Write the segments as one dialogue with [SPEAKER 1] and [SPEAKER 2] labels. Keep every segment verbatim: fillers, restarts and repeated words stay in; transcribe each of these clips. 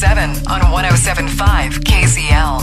[SPEAKER 1] seven on one oh seven point five K Z L.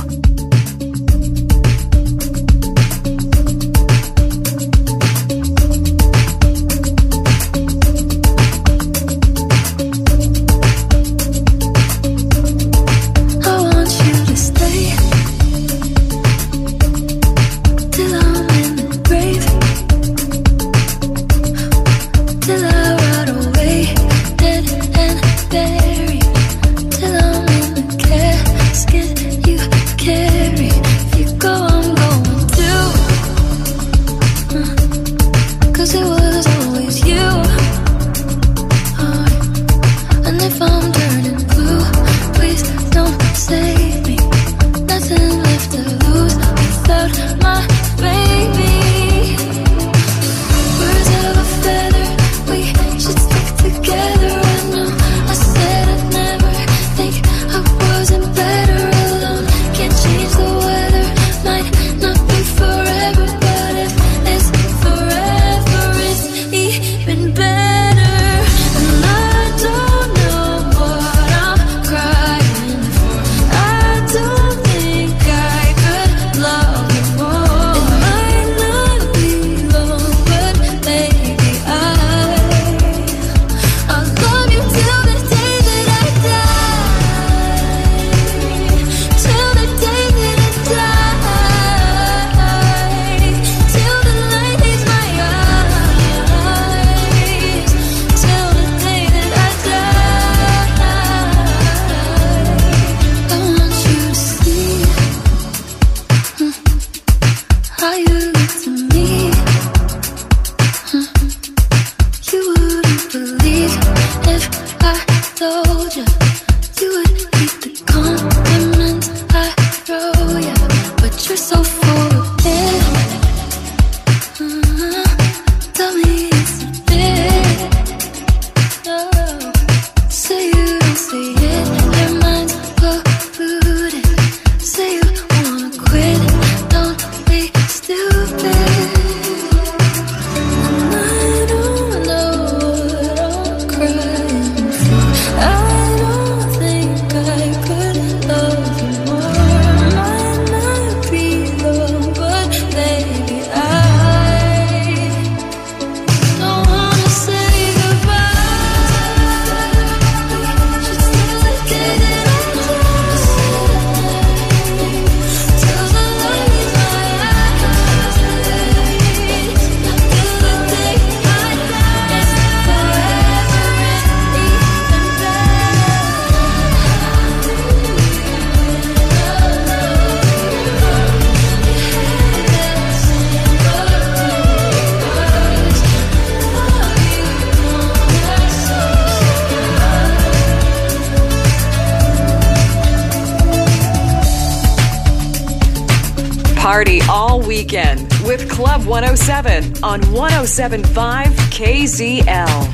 [SPEAKER 2] Party all weekend with Club one oh seven on one oh seven point five K Z L.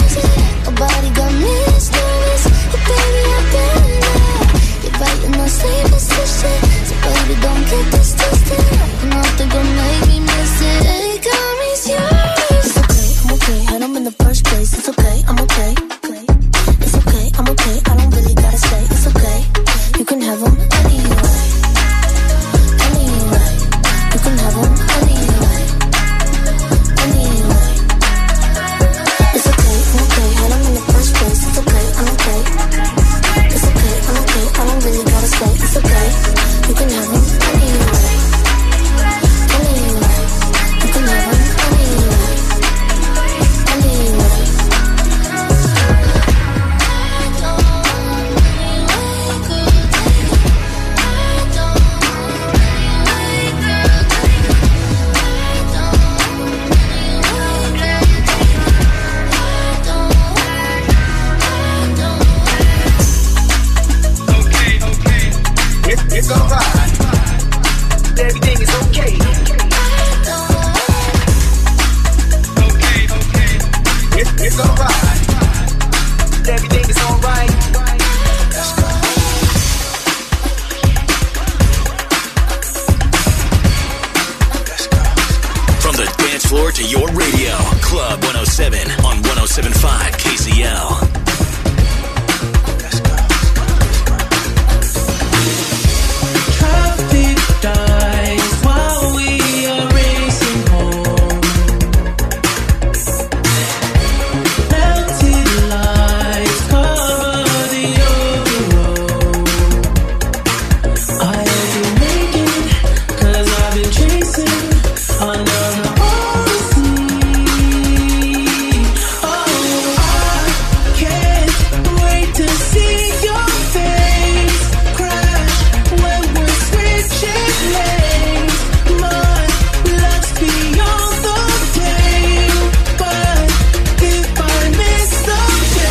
[SPEAKER 3] Body got me nervous, but baby I've been there. You're biting my sleeve. keep it switching. So baby, don't get this twisted. Nothing gonna make me miss it. Take me yours. It's okay, I'm okay. Had them in the first place. It's okay, I'm okay. It's okay, I'm okay. I don't really gotta say. It's okay. You can have them anyway. Anyway. You can have them anyway. Anyway. It's okay, I'm okay. Had them in the first place. It's okay, I'm okay. It's okay, I'm okay. I don't really gotta say. It's okay. You can have them anyway. Anyway. You can have them anyway. Anyway.
[SPEAKER 4] It's alright. Everything is okay. Okay, okay. It's, it's alright. Everything is alright. Let's go. Let's go.
[SPEAKER 5] From the dance floor to your radio, Club one oh seven on one oh seven point five K Z L.
[SPEAKER 6] Dies while we are racing home. Melted lights cover the open road. I have been making, cause I've been chasing another odyssey. Oh, I can't wait to see your face crash when we're switching lanes. My love's beyond the pain, but if I miss the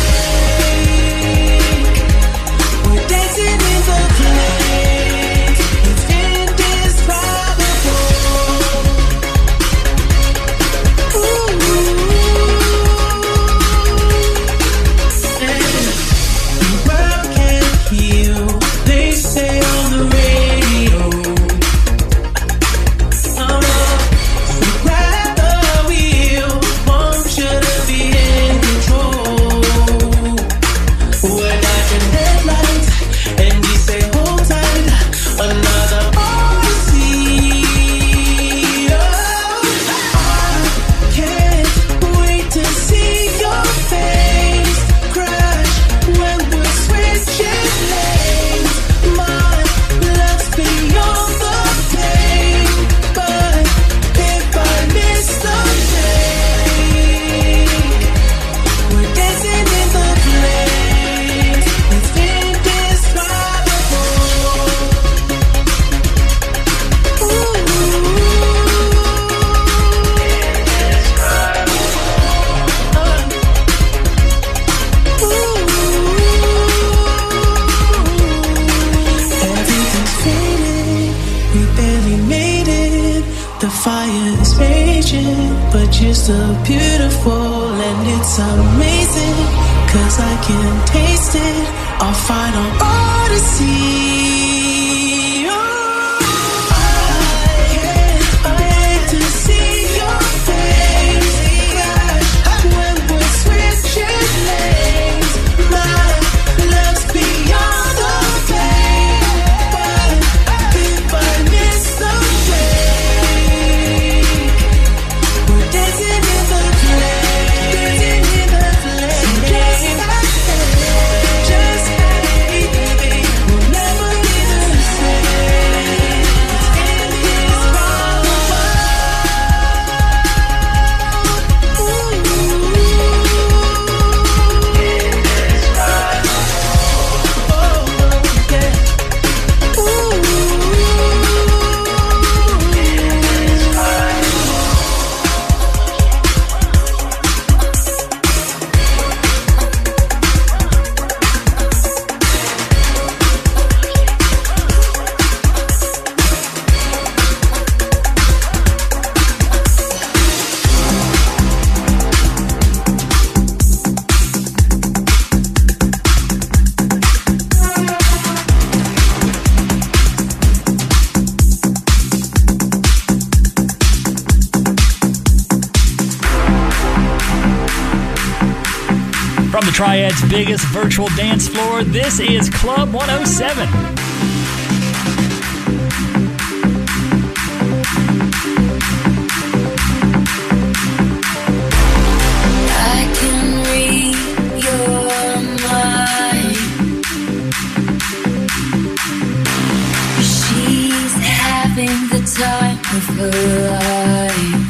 [SPEAKER 6] break, we're dancing in the flames. It's indescribable. Ooh, and the world can't heal, they say on the radio. I'm up, so grab the wheel, want you to be in control. We're dodging headlights, and we say hold tight, another odyssey. Oh, I can't wait to see your face crash when we're switching lanes. My love's beyond the pain, but if I miss the break, we're dancing in the flames. It's indescribable. Ooh, everything's faded, we barely made it. The fire is raging, but you're still beautiful and it's amazing. Cause I can taste it, our final odyssey. Oh, I can't wait to see your face crash when we're switching lanes. My love's beyond the pain, but if I miss the break, we're dancing in the flames. Dancing in the flames. Just like that, just like me, baby. We'll never leave.
[SPEAKER 7] From the Triad's biggest virtual dance floor, this is Club one oh seven.
[SPEAKER 3] I can read your mind. She's having the time of her life.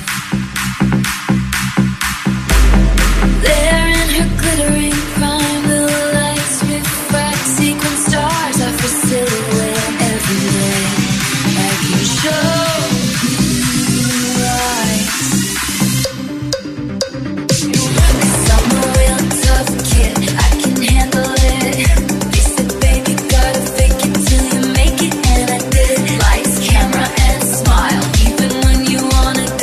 [SPEAKER 3] There in her glittering prime, the lights refract sequin stars off her silhouette every day. I can show you right. 'Cause I'm a real tough kid, I can handle it. They said, baby, gotta fake it till you make it, and I did. Lights, camera, and smile, even when you wanna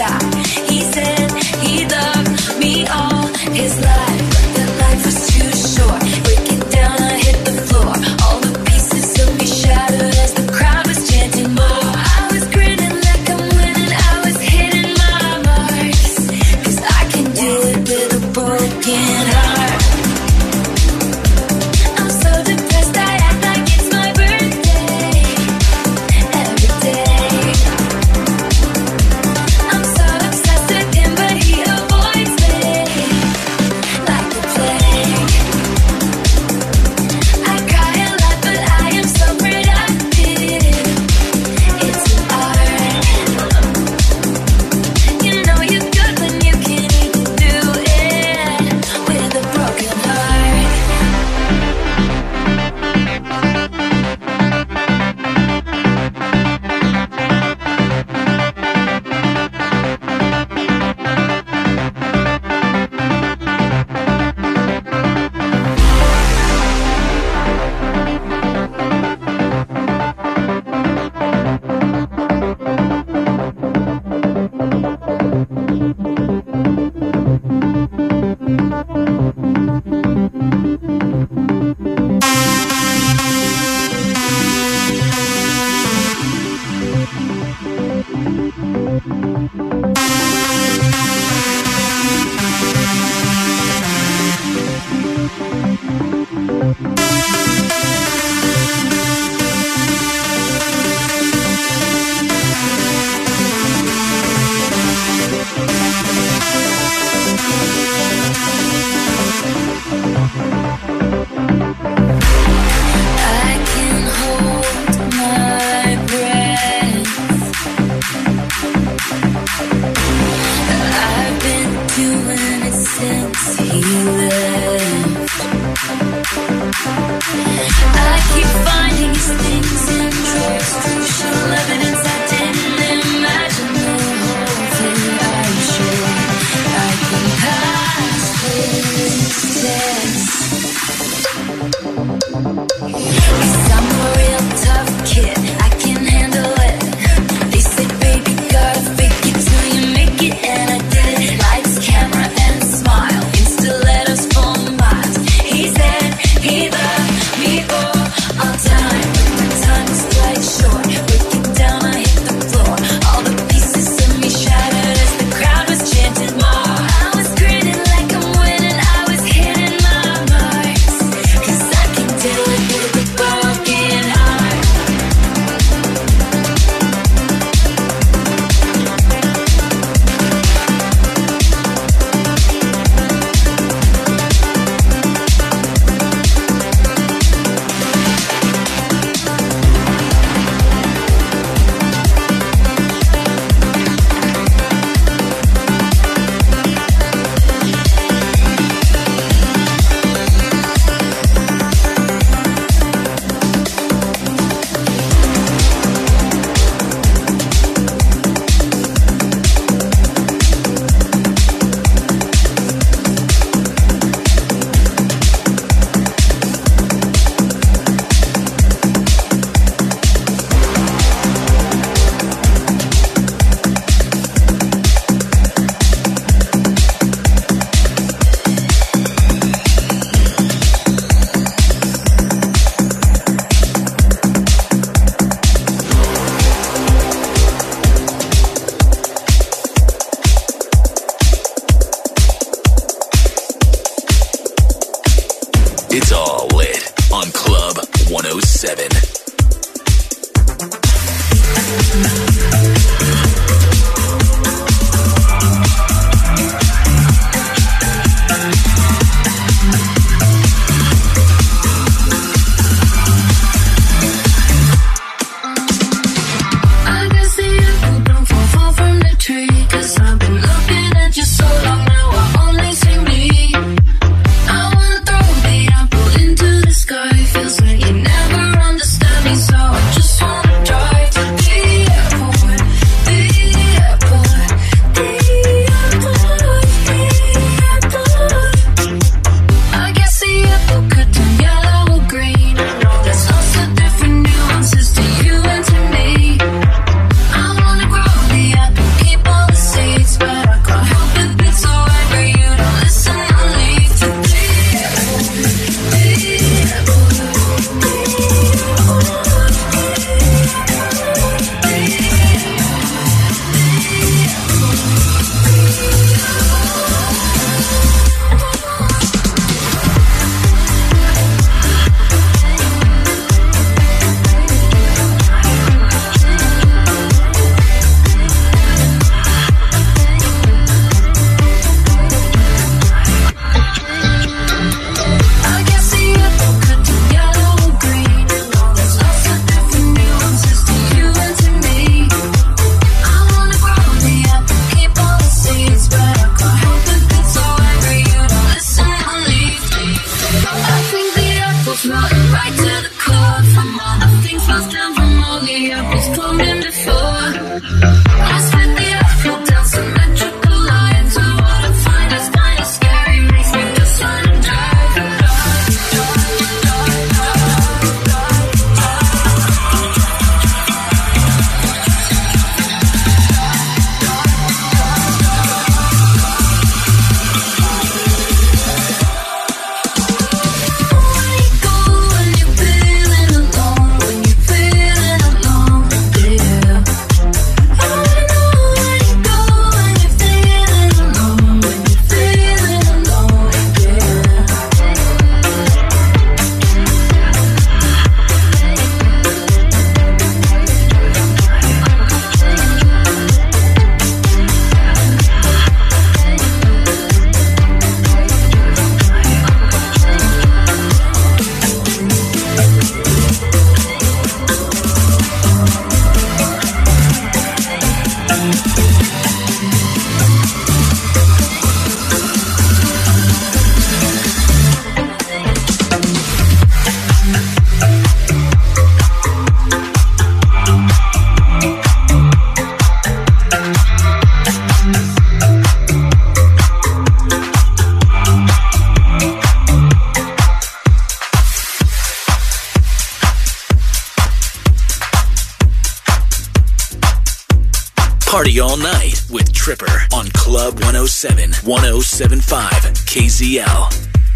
[SPEAKER 5] Party all night with Tripper on Club one oh seven, one oh seven point five K Z L.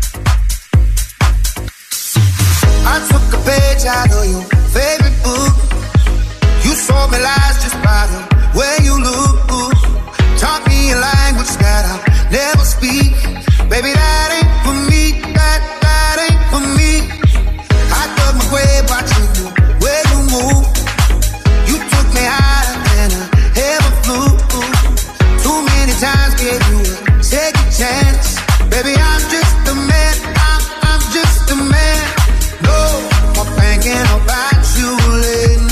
[SPEAKER 8] I took a page out of your favorite book. You told me lies just by the way you look. Taught me a language that I'll never speak. Baby, that ain't for me. That, that ain't for me. I dug my grave watching the way you move. You took me higher than I ever flew. Too many times gave you a second chance. Baby, I'm just a man. I'm, I'm just a man. No more thinking about you lately.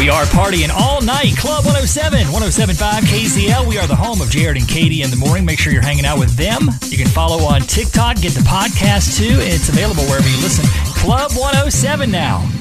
[SPEAKER 7] We are partying all night. Club one oh seven, one oh seven point five K Z L. We are the home of Jared and Katie in the morning. Make sure you're hanging out with them. You can follow on TikTok. Get the podcast, too. It's available wherever you listen. Club one oh seven now.